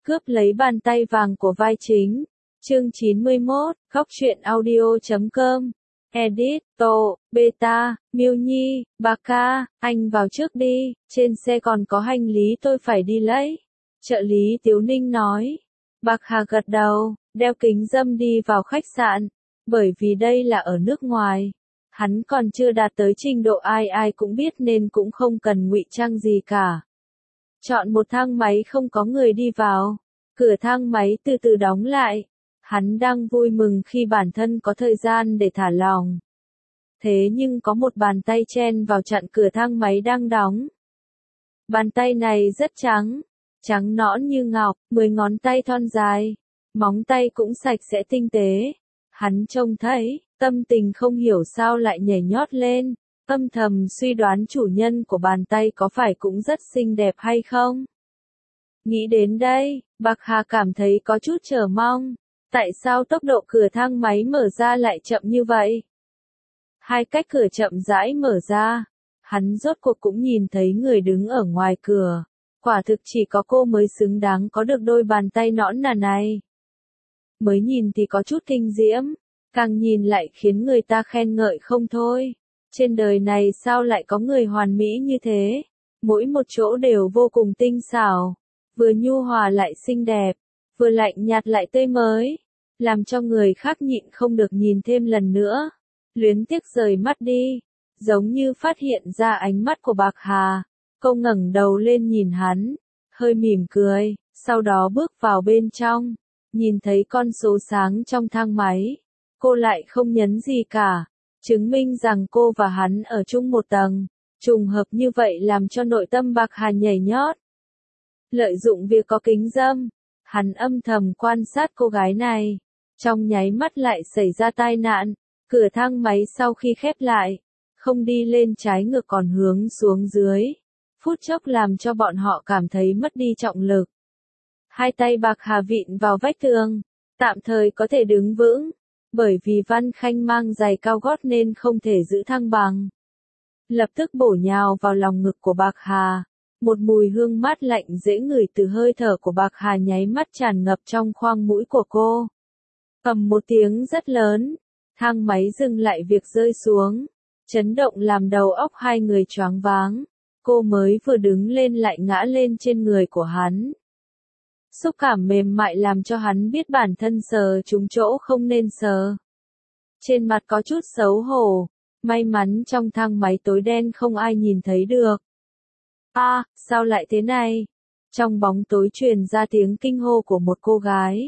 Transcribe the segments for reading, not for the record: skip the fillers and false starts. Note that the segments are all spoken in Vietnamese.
Cướp lấy bàn tay vàng của vai chính. Chương 91, Góc truyện audio.com. Edit, Tô, Beta, Miêu Nhi, Baka, anh vào trước đi, trên xe còn có hành lý tôi phải đi lấy. Trợ lý Tiếu Ninh nói. Bạc Hà gật đầu, đeo kính râm đi vào khách sạn. Bởi vì đây là ở nước ngoài. Hắn còn chưa đạt tới trình độ ai ai cũng biết nên cũng không cần ngụy trang gì cả. Chọn một thang máy không có người đi vào. Cửa thang máy từ từ đóng lại. Hắn đang vui mừng khi bản thân có thời gian để thả lỏng. Thế nhưng có một bàn tay chen vào chặn cửa thang máy đang đóng. Bàn tay này rất trắng, trắng nõn như ngọc, 10 ngón tay thon dài, móng tay cũng sạch sẽ tinh tế. Hắn trông thấy, tâm tình không hiểu sao lại nhảy nhót lên, âm thầm suy đoán chủ nhân của bàn tay có phải cũng rất xinh đẹp hay không. Nghĩ đến đây, Bạc Hà cảm thấy có chút chờ mong. Tại sao tốc độ cửa thang máy mở ra lại chậm như vậy? Hai cách cửa chậm rãi mở ra. Hắn rốt cuộc cũng nhìn thấy người đứng ở ngoài cửa. Quả thực chỉ có cô mới xứng đáng có được đôi bàn tay nõn nà này. Mới nhìn thì có chút kinh diễm. Càng nhìn lại khiến người ta khen ngợi không thôi. Trên đời này sao lại có người hoàn mỹ như thế? Mỗi một chỗ đều vô cùng tinh xảo. Vừa nhu hòa lại xinh đẹp. Vừa lạnh nhạt lại tươi mới. Làm cho người khác nhịn không được nhìn thêm lần nữa. Luyến tiếc rời mắt đi. Giống như phát hiện ra ánh mắt của Bạc Hà. Cô ngẩng đầu lên nhìn hắn. Hơi mỉm cười. Sau đó bước vào bên trong. Nhìn thấy con số sáng trong thang máy. Cô lại không nhấn gì cả. Chứng minh rằng cô và hắn ở chung một tầng. Trùng hợp như vậy làm cho nội tâm Bạc Hà nhảy nhót. Lợi dụng việc có kính râm. Hắn âm thầm quan sát cô gái này. Trong nháy mắt lại xảy ra tai nạn. Cửa thang máy sau khi khép lại. Không đi lên trái ngược còn hướng xuống dưới. Phút chốc làm cho bọn họ cảm thấy mất đi trọng lực. Hai tay Bạc Hà vịn vào vách tường. Tạm thời có thể đứng vững. Bởi vì Văn Khanh mang giày cao gót nên không thể giữ thăng bằng. Lập tức bổ nhào vào lòng ngực của Bạc Hà. Một mùi hương mát lạnh dễ ngửi từ hơi thở của Bạc Hà nháy mắt tràn ngập trong khoang mũi của cô. Ầm một tiếng rất lớn. Thang máy dừng lại việc rơi xuống. Chấn động làm đầu óc hai người choáng váng. Cô mới vừa đứng lên lại ngã lên trên người của hắn. Xúc cảm mềm mại làm cho hắn biết bản thân sờ trúng chỗ không nên sờ. Trên mặt có chút xấu hổ. May mắn trong thang máy tối đen không ai nhìn thấy được. Sao lại thế này? Trong bóng tối truyền ra tiếng kinh hô của một cô gái.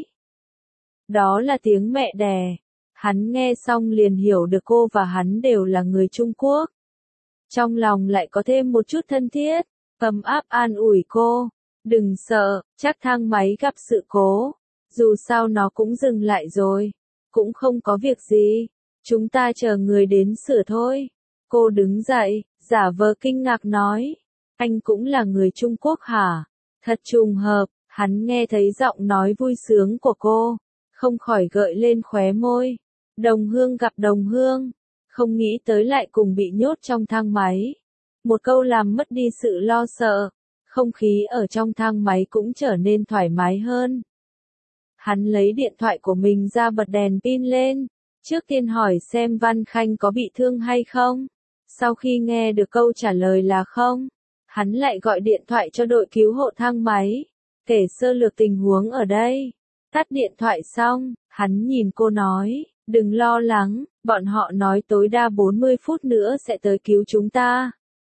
Đó là tiếng mẹ đẻ. Hắn nghe xong liền hiểu được cô và hắn đều là người Trung Quốc. Trong lòng lại có thêm một chút thân thiết, ấm áp an ủi cô. Đừng sợ, chắc thang máy gặp sự cố. Dù sao nó cũng dừng lại rồi. Cũng không có việc gì. Chúng ta chờ người đến sửa thôi. Cô đứng dậy, giả vờ kinh ngạc nói. Anh cũng là người Trung Quốc hả? Thật trùng hợp, hắn nghe thấy giọng nói vui sướng của cô. Không khỏi gợi lên khóe môi. Đồng hương gặp đồng hương. Không nghĩ tới lại cùng bị nhốt trong thang máy. Một câu làm mất đi sự lo sợ. Không khí ở trong thang máy cũng trở nên thoải mái hơn. Hắn lấy điện thoại của mình ra bật đèn pin lên. Trước tiên hỏi xem Văn Khanh có bị thương hay không. Sau khi nghe được câu trả lời là không, hắn lại gọi điện thoại cho đội cứu hộ thang máy. Kể sơ lược tình huống ở đây. Tắt điện thoại xong, hắn nhìn cô nói, đừng lo lắng, bọn họ nói tối đa 40 phút nữa sẽ tới cứu chúng ta.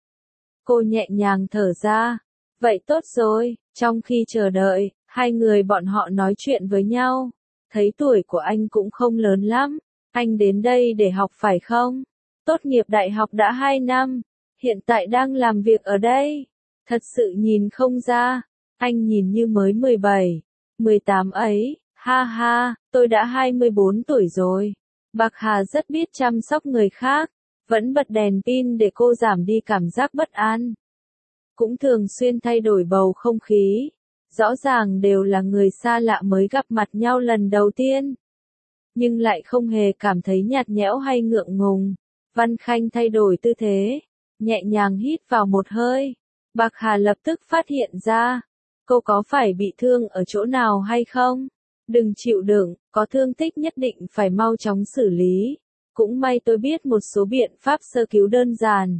Cô nhẹ nhàng thở ra. Vậy tốt rồi, trong khi chờ đợi, hai người bọn họ nói chuyện với nhau. Thấy tuổi của anh cũng không lớn lắm. Anh đến đây để học phải không? Tốt nghiệp đại học đã 2 năm. Hiện tại đang làm việc ở đây. Thật sự nhìn không ra. Anh nhìn như mới 17, 18 ấy. Ha ha, tôi đã 24 tuổi rồi. Bạc Hà rất biết chăm sóc người khác. Vẫn bật đèn pin để cô giảm đi cảm giác bất an. Cũng thường xuyên thay đổi bầu không khí. Rõ ràng đều là người xa lạ mới gặp mặt nhau lần đầu tiên. Nhưng lại không hề cảm thấy nhạt nhẽo hay ngượng ngùng. Văn Khanh thay đổi tư thế. Nhẹ nhàng hít vào một hơi. Bạc Hà lập tức phát hiện ra. Cô có phải bị thương ở chỗ nào hay không? Đừng chịu đựng, có thương tích nhất định phải mau chóng xử lý. Cũng may tôi biết một số biện pháp sơ cứu đơn giản.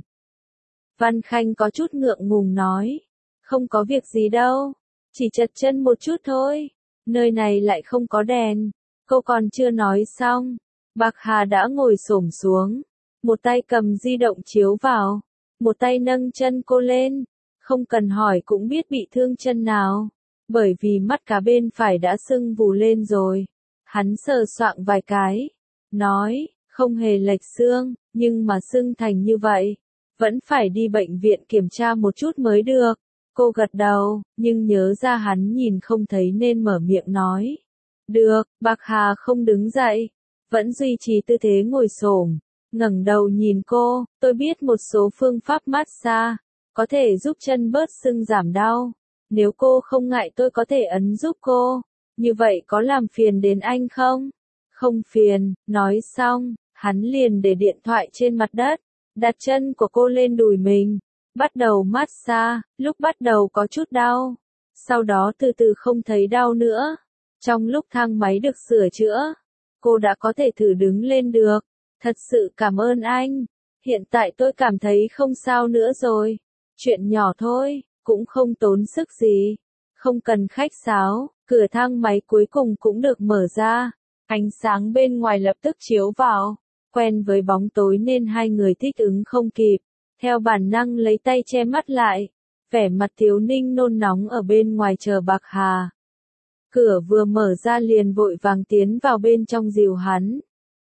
Văn Khanh có chút ngượng ngùng nói. Không có việc gì đâu. Chỉ chật chân một chút thôi. Nơi này lại không có đèn. Cô còn chưa nói xong. Bạc Hà đã ngồi xổm xuống. Một tay cầm di động chiếu vào. Một tay nâng chân cô lên. Không cần hỏi cũng biết bị thương chân nào. Bởi vì mắt cá bên phải đã sưng vù lên rồi. Hắn sờ soạng vài cái. Nói, không hề lệch xương, nhưng mà sưng thành như vậy. Vẫn phải đi bệnh viện kiểm tra một chút mới được. Cô gật đầu, nhưng nhớ ra hắn nhìn không thấy nên mở miệng nói. Được, Bạc Hà không đứng dậy. Vẫn duy trì tư thế ngồi xổm, ngẩng đầu nhìn cô, tôi biết một số phương pháp massage, có thể giúp chân bớt sưng giảm đau. Nếu cô không ngại tôi có thể ấn giúp cô. Như vậy có làm phiền đến anh không? Không phiền, nói xong, hắn liền để điện thoại trên mặt đất, đặt chân của cô lên đùi mình, bắt đầu massage, lúc bắt đầu có chút đau, sau đó từ từ không thấy đau nữa. Trong lúc thang máy được sửa chữa, cô đã có thể thử đứng lên được. Thật sự cảm ơn anh. Hiện tại tôi cảm thấy không sao nữa rồi. Chuyện nhỏ thôi, cũng không tốn sức gì. Không cần khách sáo, cửa thang máy cuối cùng cũng được mở ra. Ánh sáng bên ngoài lập tức chiếu vào. Quen với bóng tối nên hai người thích ứng không kịp. Theo bản năng lấy tay che mắt lại. Vẻ mặt Thiếu Ninh nôn nóng ở bên ngoài chờ Bạc Hà. Cửa vừa mở ra liền vội vàng tiến vào bên trong dìu hắn.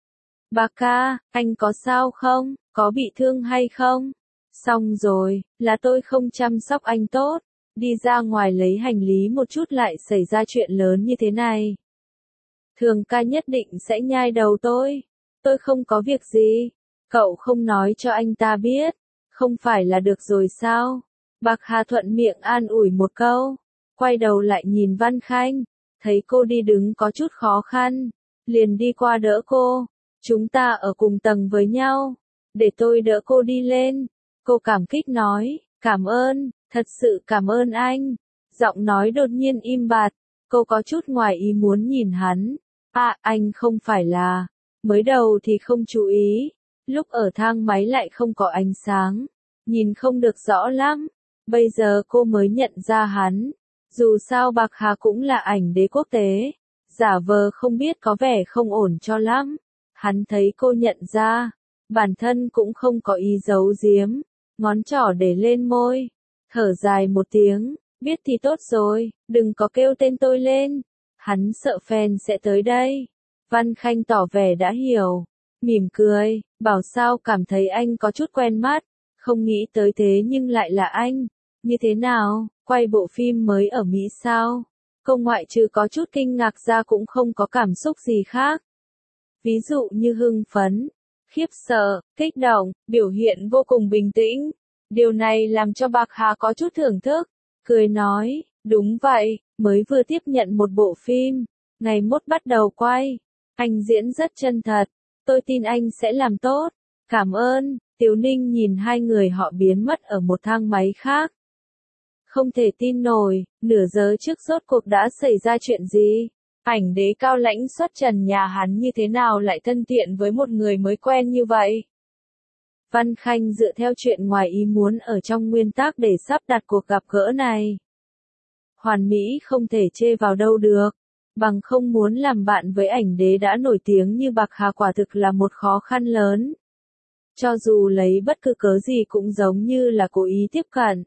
Bạc ca, anh có sao không? Có bị thương hay không? Xong rồi, là tôi không chăm sóc anh tốt. Đi ra ngoài lấy hành lý một chút lại xảy ra chuyện lớn như thế này. Thường ca nhất định sẽ nhai đầu tôi. Tôi không có việc gì. Cậu không nói cho anh ta biết. Không phải là được rồi sao? Bạc Hà thuận miệng an ủi một câu. Quay đầu lại nhìn Văn Khanh. Thấy cô đi đứng có chút khó khăn. Liền đi qua đỡ cô. Chúng ta ở cùng tầng với nhau. Để tôi đỡ cô đi lên. Cô cảm kích nói. Cảm ơn, thật sự cảm ơn anh. Giọng nói đột nhiên im bặt. Cô có chút ngoài ý muốn nhìn hắn. À, anh không phải là. Mới đầu thì không chú ý. Lúc ở thang máy lại không có ánh sáng. Nhìn không được rõ lắm. Bây giờ cô mới nhận ra hắn. Dù sao Bạc Hà cũng là ảnh đế quốc tế. Giả vờ không biết có vẻ không ổn cho lắm. Hắn thấy cô nhận ra. Bản thân cũng không có ý giấu giếm. Ngón trỏ để lên môi. Thở dài một tiếng. Biết thì tốt rồi, đừng có kêu tên tôi lên. Hắn sợ fan sẽ tới đây. Văn Khanh tỏ vẻ đã hiểu. Mỉm cười, bảo sao cảm thấy anh có chút quen mắt. Không nghĩ tới thế nhưng lại là anh. Như thế nào, quay bộ phim mới ở Mỹ sao? Cô ngoại trừ có chút kinh ngạc ra cũng không có cảm xúc gì khác. Ví dụ như hưng phấn, khiếp sợ, kích động, biểu hiện vô cùng bình tĩnh. Điều này làm cho Bạc Hà có chút thưởng thức. Cười nói, đúng vậy, mới vừa tiếp nhận một bộ phim. Ngày mốt bắt đầu quay. Anh diễn rất chân thật. Tôi tin anh sẽ làm tốt. Cảm ơn. Tiểu Ninh nhìn hai người họ biến mất ở một thang máy khác. Không thể tin nổi, nửa giờ trước rốt cuộc đã xảy ra chuyện gì? Ảnh đế cao lãnh xuất trần nhà hắn như thế nào lại thân thiện với một người mới quen như vậy? Văn Khanh dựa theo chuyện ngoài ý muốn ở trong nguyên tắc để sắp đặt cuộc gặp gỡ này. Hoàn mỹ không thể chê vào đâu được. Bằng không muốn làm bạn với ảnh đế đã nổi tiếng như Bạc Hà quả thực là một khó khăn lớn. Cho dù lấy bất cứ cớ gì cũng giống như là cố ý tiếp cận.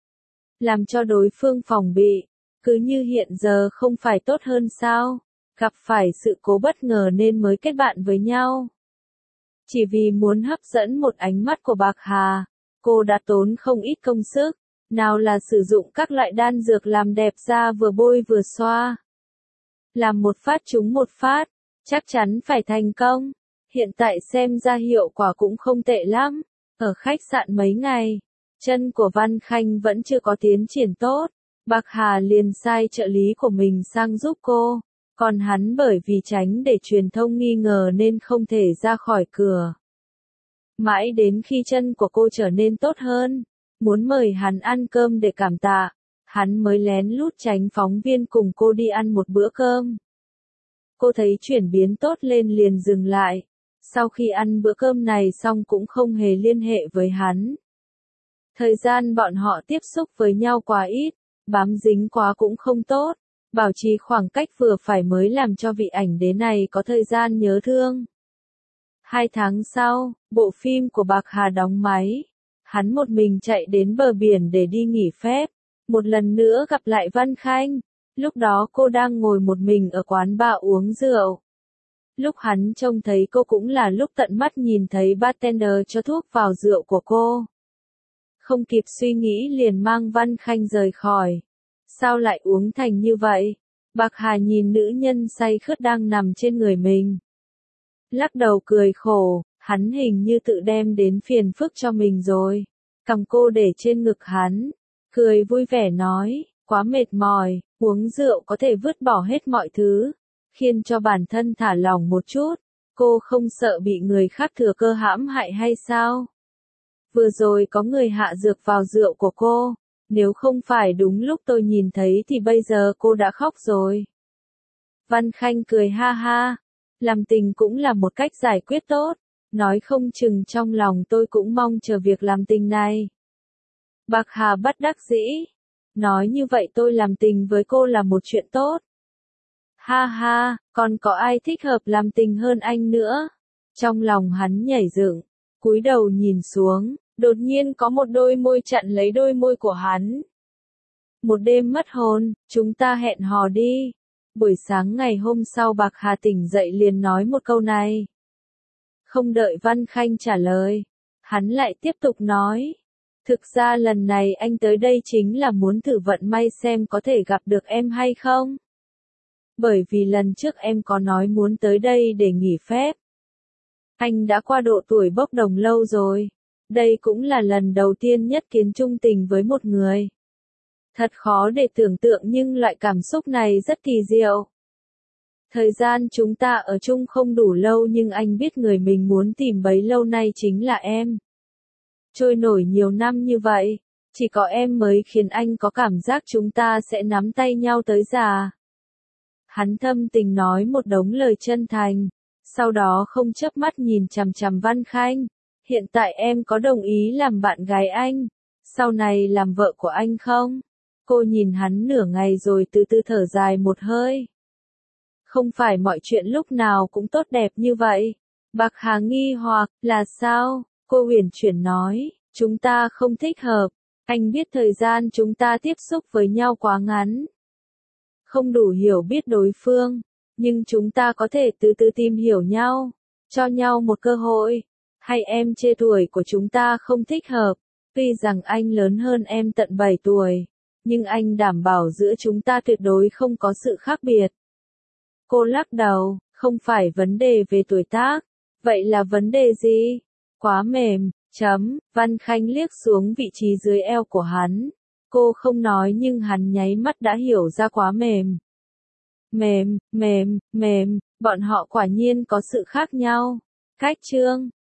Làm cho đối phương phòng bị. Cứ như hiện giờ không phải tốt hơn sao? Gặp phải sự cố bất ngờ nên mới kết bạn với nhau. Chỉ vì muốn hấp dẫn một ánh mắt của Bạc Hà, cô đã tốn không ít công sức. Nào là sử dụng các loại đan dược làm đẹp da vừa bôi vừa xoa. Làm một phát trúng một phát, chắc chắn phải thành công. Hiện tại xem ra hiệu quả cũng không tệ lắm. Ở khách sạn mấy ngày, chân của Văn Khanh vẫn chưa có tiến triển tốt. Bạc Hà liền sai trợ lý của mình sang giúp cô. Còn hắn bởi vì tránh để truyền thông nghi ngờ nên không thể ra khỏi cửa. Mãi đến khi chân của cô trở nên tốt hơn, muốn mời hắn ăn cơm để cảm tạ, hắn mới lén lút tránh phóng viên cùng cô đi ăn một bữa cơm. Cô thấy chuyển biến tốt lên liền dừng lại. Sau khi ăn bữa cơm này xong cũng không hề liên hệ với hắn. Thời gian bọn họ tiếp xúc với nhau quá ít, bám dính quá cũng không tốt, bảo trì khoảng cách vừa phải mới làm cho vị ảnh đế này có thời gian nhớ thương. 2 tháng sau, bộ phim của Bạc Hà đóng máy. Hắn một mình chạy đến bờ biển để đi nghỉ phép. Một lần nữa gặp lại Văn Khanh. Lúc đó cô đang ngồi một mình ở quán bar uống rượu. Lúc hắn trông thấy cô cũng là lúc tận mắt nhìn thấy bartender cho thuốc vào rượu của cô. Không kịp suy nghĩ liền mang Văn Khanh rời khỏi. Sao lại uống thành như vậy? Bạc Hà nhìn nữ nhân say khướt đang nằm trên người mình. Lắc đầu cười khổ, hắn hình như tự đem đến phiền phức cho mình rồi. Cầm cô để trên ngực hắn, cười vui vẻ nói, quá mệt mỏi, uống rượu có thể vứt bỏ hết mọi thứ, khiến cho bản thân thả lỏng một chút. Cô không sợ bị người khác thừa cơ hãm hại hay sao? Vừa rồi có người hạ dược vào rượu của cô, nếu không phải đúng lúc tôi nhìn thấy thì bây giờ cô đã khóc rồi. Văn Khanh cười ha ha, làm tình cũng là một cách giải quyết tốt, nói không chừng trong lòng tôi cũng mong chờ việc làm tình này. Bạc Hà bất đắc dĩ, nói như vậy tôi làm tình với cô là một chuyện tốt. Ha ha, còn có ai thích hợp làm tình hơn anh nữa? Trong lòng hắn nhảy dựng, cúi đầu nhìn xuống, đột nhiên có một đôi môi chặn lấy đôi môi của hắn. Một đêm mất hồn, chúng ta hẹn hò đi. Buổi sáng ngày hôm sau Bạc Hà tỉnh dậy liền nói một câu này. Không đợi Văn Khanh trả lời, hắn lại tiếp tục nói. Thực ra lần này anh tới đây chính là muốn thử vận may xem có thể gặp được em hay không. Bởi vì lần trước em có nói muốn tới đây để nghỉ phép. Anh đã qua độ tuổi bốc đồng lâu rồi. Đây cũng là lần đầu tiên nhất kiến chung tình với một người. Thật khó để tưởng tượng nhưng loại cảm xúc này rất kỳ diệu. Thời gian chúng ta ở chung không đủ lâu nhưng anh biết người mình muốn tìm bấy lâu nay chính là em. Trôi nổi nhiều năm như vậy, chỉ có em mới khiến anh có cảm giác chúng ta sẽ nắm tay nhau tới già. Hắn thâm tình nói một đống lời chân thành, sau đó không chớp mắt nhìn chằm chằm Văn Khanh. Hiện tại em có đồng ý làm bạn gái anh, sau này làm vợ của anh không? Cô nhìn hắn nửa ngày rồi từ từ thở dài một hơi. Không phải mọi chuyện lúc nào cũng tốt đẹp như vậy. Bạc Hà nghi hoặc, là sao? Cô huyền chuyển nói, chúng ta không thích hợp. Anh biết thời gian chúng ta tiếp xúc với nhau quá ngắn. Không đủ hiểu biết đối phương, nhưng chúng ta có thể từ từ tìm hiểu nhau, cho nhau một cơ hội. Hay em chê tuổi của chúng ta không thích hợp, tuy rằng anh lớn hơn em tận 7 tuổi, nhưng anh đảm bảo giữa chúng ta tuyệt đối không có sự khác biệt. Cô lắc đầu, không phải vấn đề về tuổi tác, vậy là vấn đề gì? Quá mềm, Văn Khanh liếc xuống vị trí dưới eo của hắn. Cô không nói nhưng hắn nháy mắt đã hiểu ra quá mềm. Mềm, bọn họ quả nhiên có sự khác nhau. Cách chương